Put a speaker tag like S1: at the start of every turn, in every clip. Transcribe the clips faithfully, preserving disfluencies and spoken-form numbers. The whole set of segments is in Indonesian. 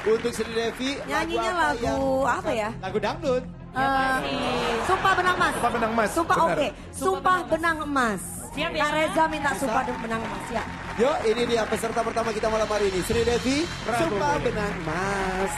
S1: Untuk Sri Devi.
S2: Nyanyinya lagu,
S1: yang...
S2: apa ya?
S1: Lagu dangdut.
S2: Uh, Sumpah Benang Emas.
S3: Sumpah Benang Emas.
S2: Sumpah oke. Okay.
S4: Sumpah,
S2: Sumpah Benang Emas.
S4: Siap ya?
S2: Kak Reza minta Sumpah Benang Emas ya.
S1: Yuk ini dia peserta pertama kita malam hari ini. Sri Devi, Sumpah Benang Emas.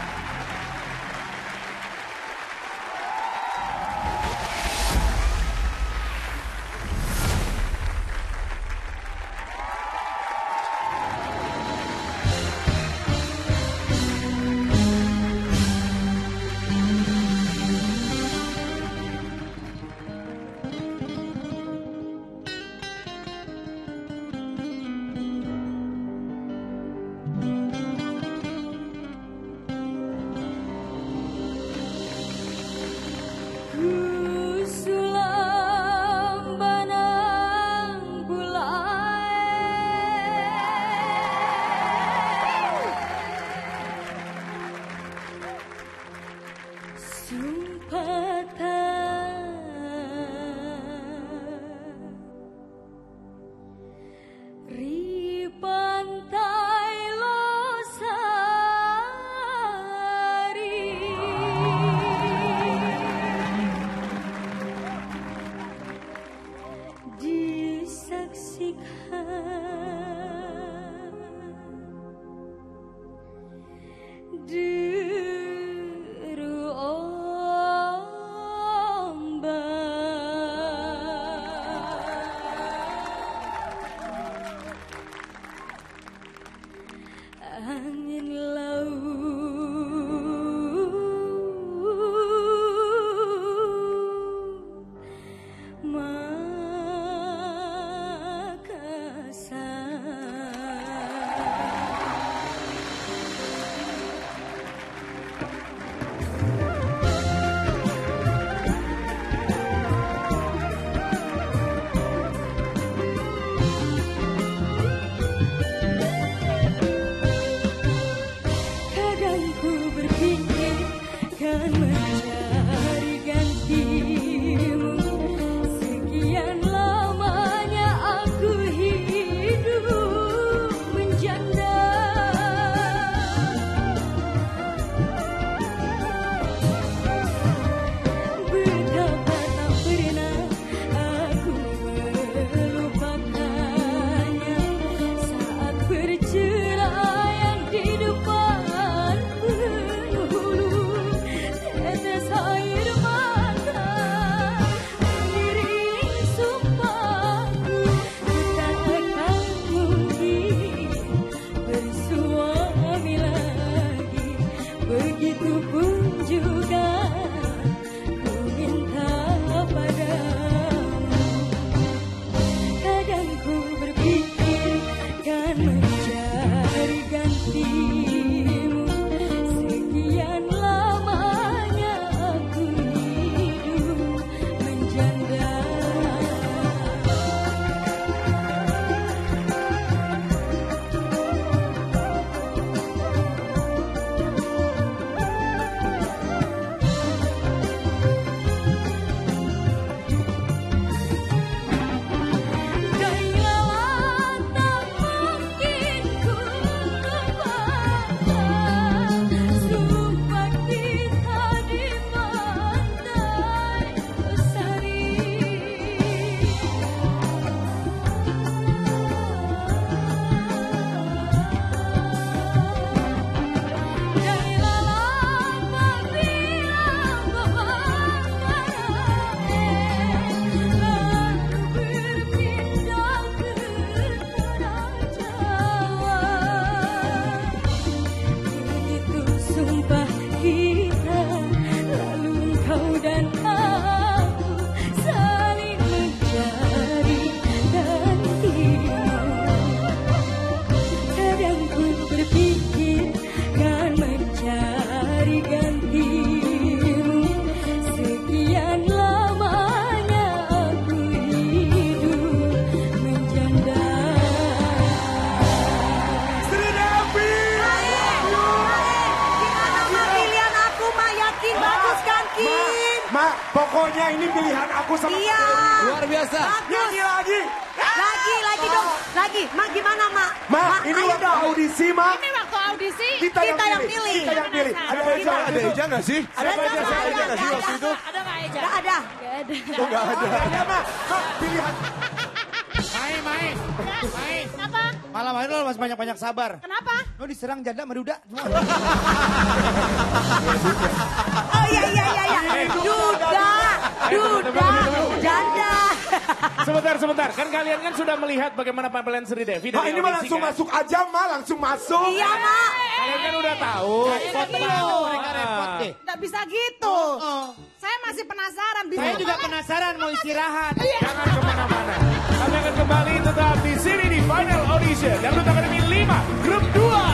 S3: Pokoknya ini pilihan aku sama
S2: Iya.
S1: Luar biasa.
S3: Nyanyi lagi.
S2: Lagi, lagi dong. Lagi. Mak gimana, Mak?
S3: Ma, ini
S2: ayo
S3: waktu
S2: dong.
S3: audisi, Ma.
S4: Ini waktu
S2: audisi
S3: Kita,
S2: kita yang
S3: pilih.
S2: pilih.
S3: Kita yang pilih. Ada
S1: Ada
S3: Eja.
S1: ada Eja nggak sih?
S2: Ada
S1: Siapa aja?
S2: nggak?
S1: Siapa aja
S2: Ada,
S1: nggak sih
S2: ada.
S1: waktu itu?
S4: Ada nggak Eja?
S2: Gak ada.
S4: Gak ada.
S1: Oh nggak ada.
S3: Ada mah. Hah, pilihan.
S5: Main, main. Main.
S4: Kenapa?
S5: Malam hari lo masih banyak-banyak sabar.
S4: Kenapa?
S5: Lo diserang janda meruda.
S2: Oh iya iya iya iya. Duda. Duda. Janda.
S6: Sebentar, sebentar. Kan kalian kan sudah melihat bagaimana penampilan Sri Devi
S3: Nah,
S6: dari
S3: ini mah
S6: audisi,
S3: langsung
S6: kan?
S3: masuk aja mah, langsung masuk.
S2: Iya mak.
S6: Kalian kan udah tahu.
S5: Repot banget mereka repot deh.
S4: Nggak bisa gitu.
S5: Oh,
S4: Saya masih penasaran. Bisa
S5: saya juga
S4: malah-
S5: penasaran mau istirahat.
S6: Jangan kemana-mana. Kami akan kembali tetap di sini di Final Audition. Dan untuk Academy lima, grup dua.